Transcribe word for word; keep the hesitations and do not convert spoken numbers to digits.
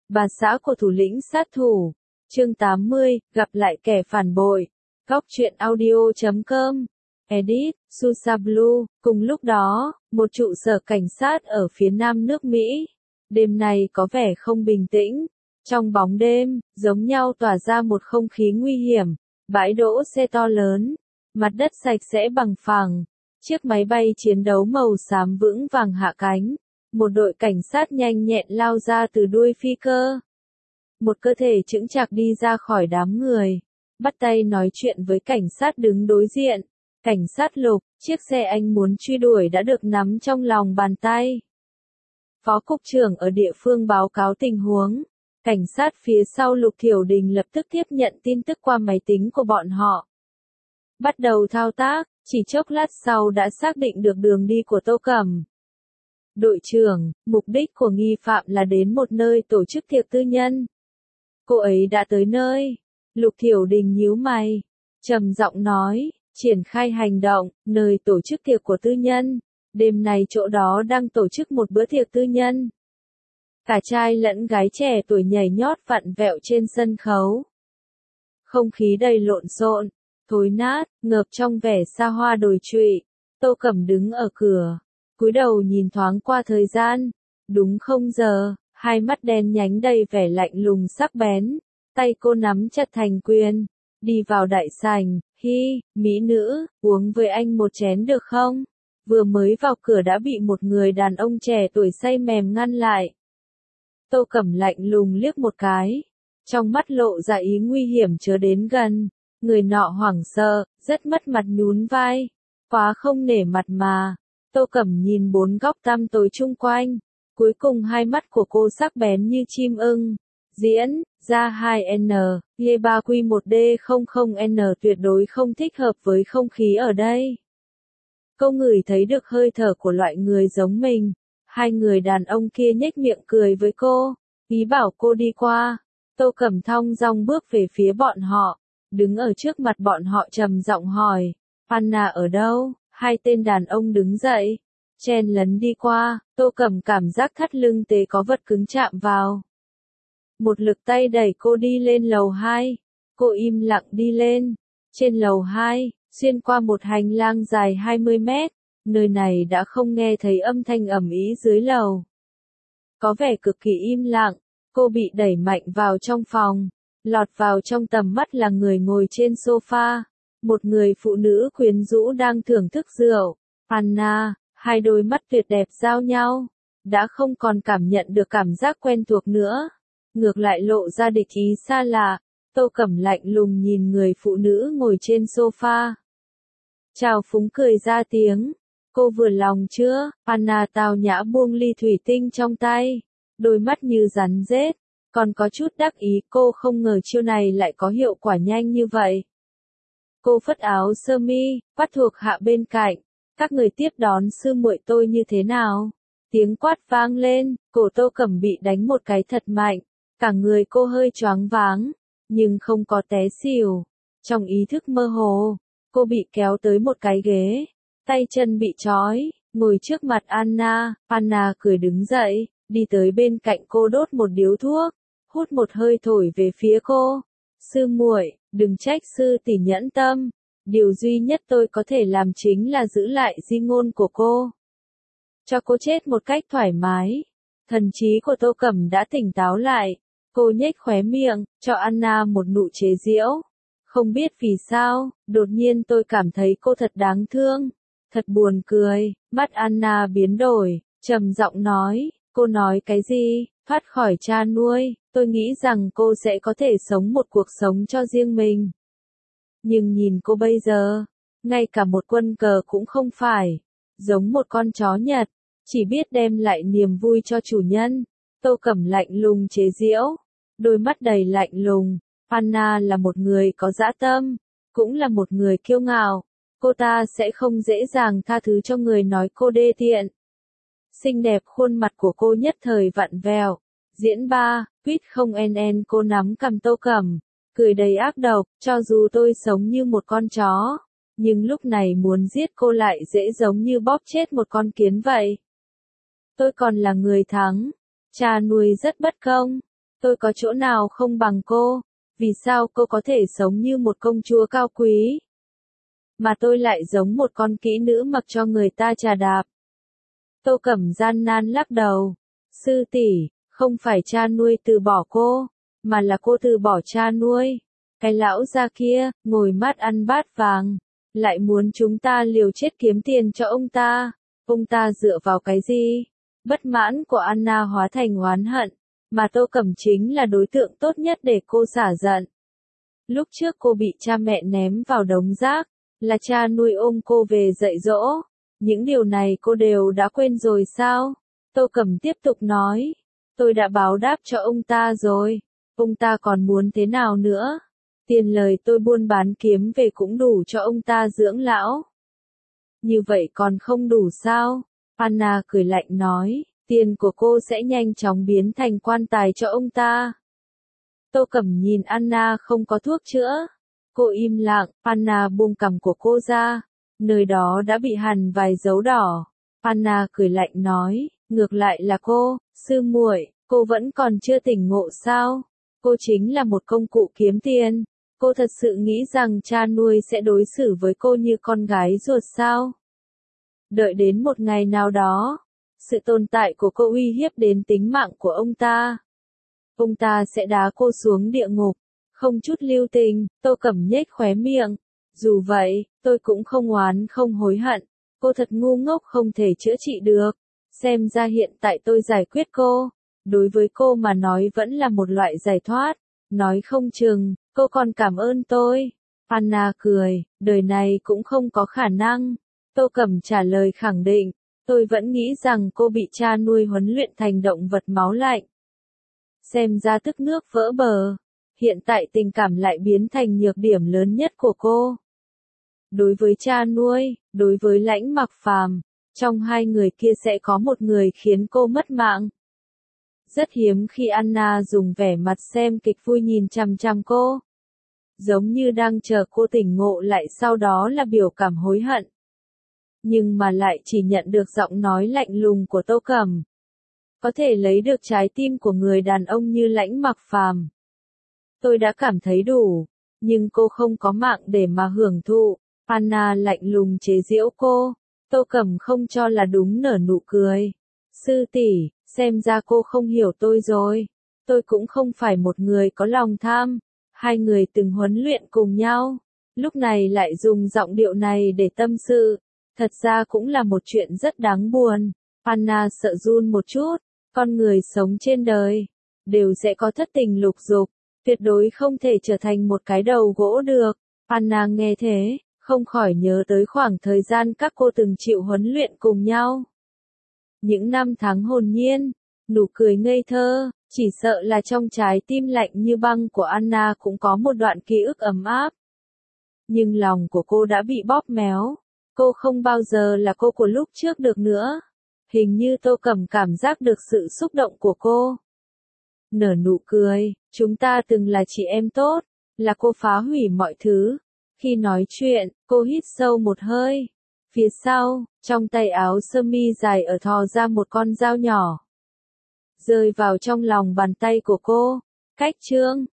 Bà xã của thủ lĩnh sát thủ. Chương tám mươi, gặp lại kẻ phản bội. Góc truyện audio chấm com. Edit, Susa Blue. Cùng lúc đó, một trụ sở cảnh sát ở phía nam nước Mỹ. Đêm nay có vẻ không bình tĩnh. Trong bóng đêm, giống nhau tỏa ra một không khí nguy hiểm. Bãi đỗ xe to lớn. Mặt đất sạch sẽ bằng phẳng. Chiếc máy bay chiến đấu màu xám vững vàng hạ cánh. Một đội cảnh sát nhanh nhẹn lao ra từ đuôi phi cơ. Một cơ thể chững chạc đi ra khỏi đám người. Bắt tay nói chuyện với cảnh sát đứng đối diện. Cảnh sát Lục, chiếc xe anh muốn truy đuổi đã được nắm trong lòng bàn tay. Phó cục trưởng ở địa phương báo cáo tình huống. Cảnh sát phía sau Lục Thiểu Đình lập tức tiếp nhận tin tức qua máy tính của bọn họ. Bắt đầu thao tác, chỉ chốc lát sau đã xác định được đường đi của Tô Cẩm. Đội trưởng, mục đích của nghi phạm là đến một nơi tổ chức tiệc tư nhân. Cô ấy đã tới nơi. Lục Thiểu Đình nhíu mày, trầm giọng nói, triển khai hành động, nơi tổ chức tiệc của tư nhân. Đêm nay chỗ đó đang tổ chức một bữa tiệc tư nhân. Cả trai lẫn gái trẻ tuổi nhảy nhót vặn vẹo trên sân khấu. Không khí đầy lộn xộn, thối nát, ngợp trong vẻ xa hoa đồi trụy. Tô Cẩm đứng ở cửa, cúi đầu nhìn thoáng qua thời gian. Đúng không giờ, hai mắt đen nhánh đầy vẻ lạnh lùng sắc bén. Tay cô nắm chặt thành quyền, đi vào đại sảnh. Hi, mỹ nữ, uống với anh một chén được không? Vừa mới vào cửa đã bị một người đàn ông trẻ tuổi say mềm ngăn lại. Tô Cẩm lạnh lùng liếc một cái, trong mắt lộ ra ý nguy hiểm chớ đến gần. Người nọ hoảng sợ, rất mất mặt nhún vai, quá không nể mặt mà. Tô Cẩm nhìn bốn góc tăm tối chung quanh, cuối cùng hai mắt của cô sắc bén như chim ưng. Diễn, ra hai N, G ba Q một D không không N tuyệt đối không thích hợp với không khí ở đây. Cô ngửi thấy được hơi thở của loại người giống mình. Hai người đàn ông kia nhếch miệng cười với cô, ý bảo cô đi qua. Tô Cẩm thong dong bước về phía bọn họ, đứng ở trước mặt bọn họ trầm giọng hỏi, Anna ở đâu? Hai tên đàn ông đứng dậy, chen lấn đi qua. Tô Cẩm cảm giác thắt lưng tế có vật cứng chạm vào. Một lực tay đẩy cô đi lên lầu hai. Cô im lặng đi lên. Trên lầu hai, xuyên qua một hành lang dài hai mươi mét, nơi này đã không nghe thấy âm thanh ầm ĩ dưới lầu. Có vẻ cực kỳ im lặng. Cô bị đẩy mạnh vào trong phòng. Lọt vào trong tầm mắt là người ngồi trên sofa. Một người phụ nữ quyến rũ đang thưởng thức rượu. Anna, hai đôi mắt tuyệt đẹp giao nhau. Đã không còn cảm nhận được cảm giác quen thuộc nữa. Ngược lại lộ ra địch ý xa lạ. Tô Cẩm lạnh lùng nhìn người phụ nữ ngồi trên sofa. Chào phúng cười ra tiếng. Cô vừa lòng chưa? Anna tao nhã buông ly thủy tinh trong tay. Đôi mắt như rắn rết. Còn có chút đắc ý, cô không ngờ chiêu này lại có hiệu quả nhanh như vậy. Cô phất áo sơ mi, quát thuộc hạ bên cạnh. Các người tiếp đón sư muội tôi như thế nào? Tiếng quát vang lên, cổ Tô Cẩm bị đánh một cái thật mạnh. Cả người cô hơi choáng váng, nhưng không có té xỉu. Trong ý thức mơ hồ, cô bị kéo tới một cái ghế, tay chân bị trói, ngồi trước mặt Anna. Anna cười đứng dậy, đi tới bên cạnh cô đốt một điếu thuốc, hút một hơi thổi về phía cô. Sư muội, đừng trách sư tỷ nhẫn tâm. Điều duy nhất tôi có thể làm chính là giữ lại di ngôn của cô. Cho cô chết một cách thoải mái. Thần trí của Tô Cẩm đã tỉnh táo lại. Cô nhếch khóe miệng, cho Anna một nụ chế giễu. Không biết vì sao, đột nhiên tôi cảm thấy cô thật đáng thương. Thật buồn cười. Mắt Anna biến đổi, trầm giọng nói, cô nói cái gì? Thoát khỏi cha nuôi, tôi nghĩ rằng cô sẽ có thể sống một cuộc sống cho riêng mình. Nhưng nhìn cô bây giờ, ngay cả một quân cờ cũng không phải, giống một con chó Nhật, chỉ biết đem lại niềm vui cho chủ nhân. Tô Cẩm lạnh lùng chế giễu, đôi mắt đầy lạnh lùng. Anna là một người có dã tâm, cũng là một người kiêu ngạo. Cô ta sẽ không dễ dàng tha thứ cho người nói cô đê tiện. Xinh đẹp khuôn mặt của cô nhất thời vặn vẹo. Diễn ba, quýt không en cô nắm cầm Tô Cẩm, cười đầy ác độc, cho dù tôi sống như một con chó, nhưng lúc này muốn giết cô lại dễ giống như bóp chết một con kiến vậy. Tôi còn là người thắng, cha nuôi rất bất công, Tôi có chỗ nào không bằng cô? Vì sao cô có thể sống như một công chúa cao quý? Mà tôi lại giống một con kỹ nữ mặc cho người ta chà đạp. Tô Cẩm gian nan lắc đầu. Sư tỷ, không phải cha nuôi từ bỏ cô, mà là cô từ bỏ cha nuôi. Cái lão già kia, ngồi mắt ăn bát vàng, lại muốn chúng ta liều chết kiếm tiền cho ông ta. Ông ta dựa vào cái gì? Bất mãn của Anna hóa thành oán hận, mà Tô Cẩm chính là đối tượng tốt nhất để cô xả giận. Lúc trước cô bị cha mẹ ném vào đống rác, là cha nuôi ôm cô về dạy dỗ. Những điều này cô đều đã quên rồi sao? Tô Cẩm tiếp tục nói, tôi đã báo đáp cho ông ta rồi, ông ta còn muốn thế nào nữa? Tiền lời tôi buôn bán kiếm về cũng đủ cho ông ta dưỡng lão. Như vậy còn không đủ sao? Anna cười lạnh nói, tiền của cô sẽ nhanh chóng biến thành quan tài cho ông ta. Tô Cẩm nhìn Anna không có thuốc chữa. Cô im lặng, Anna buông cằm của cô ra. Nơi đó đã bị hằn vài dấu đỏ. Anna cười lạnh nói, ngược lại là cô, sư muội, cô vẫn còn chưa tỉnh ngộ sao? Cô chính là một công cụ kiếm tiền. Cô thật sự nghĩ rằng cha nuôi sẽ đối xử với cô như con gái ruột sao? Đợi đến một ngày nào đó, sự tồn tại của cô uy hiếp đến tính mạng của ông ta. Ông ta sẽ đá cô xuống địa ngục, không chút lưu tình. Tô Cẩm nhếch khóe miệng. Dù vậy, tôi cũng không oán không hối hận. Cô thật ngu ngốc không thể chữa trị được. Xem ra hiện tại tôi giải quyết cô, đối với cô mà nói vẫn là một loại giải thoát. Nói không chừng, cô còn cảm ơn tôi. Anna cười, đời này cũng không có khả năng. Tô Cẩm trả lời khẳng định, tôi vẫn nghĩ rằng cô bị cha nuôi huấn luyện thành động vật máu lạnh. Xem ra tức nước vỡ bờ, hiện tại tình cảm lại biến thành nhược điểm lớn nhất của cô. Đối với cha nuôi, đối với Lãnh Mặc Phàm, trong hai người kia sẽ có một người khiến cô mất mạng. Rất hiếm khi Anna dùng vẻ mặt xem kịch vui nhìn chằm chằm cô. Giống như đang chờ cô tỉnh ngộ lại, sau đó là biểu cảm hối hận. Nhưng mà lại chỉ nhận được giọng nói lạnh lùng của Tô Cẩm. Có thể lấy được trái tim của người đàn ông như Lãnh Mặc Phàm. Tôi đã cảm thấy đủ, nhưng cô không có mạng để mà hưởng thụ. Anna lạnh lùng chế giễu cô. Tô Cẩm không cho là đúng, nở nụ cười. Sư tỷ, xem ra cô không hiểu tôi rồi. Tôi cũng không phải một người có lòng tham. Hai người từng huấn luyện cùng nhau, lúc này lại dùng giọng điệu này để tâm sự. Thật ra cũng là một chuyện rất đáng buồn. Anna sợ run một chút. Con người sống trên đời đều sẽ có thất tình lục dục, tuyệt đối không thể trở thành một cái đầu gỗ được. Anna nghe thế, không khỏi nhớ tới khoảng thời gian các cô từng chịu huấn luyện cùng nhau. Những năm tháng hồn nhiên, nụ cười ngây thơ, chỉ sợ là trong trái tim lạnh như băng của Anna cũng có một đoạn ký ức ấm áp. Nhưng lòng của cô đã bị bóp méo. Cô không bao giờ là cô của lúc trước được nữa. Hình như Tô Cẩm cảm giác được sự xúc động của cô. Nở nụ cười, chúng ta từng là chị em tốt, là cô phá hủy mọi thứ. Khi nói chuyện, cô hít sâu một hơi. Phía sau, trong tay áo sơ mi dài ở thò ra một con dao nhỏ. Rơi vào trong lòng bàn tay của cô. Cách chương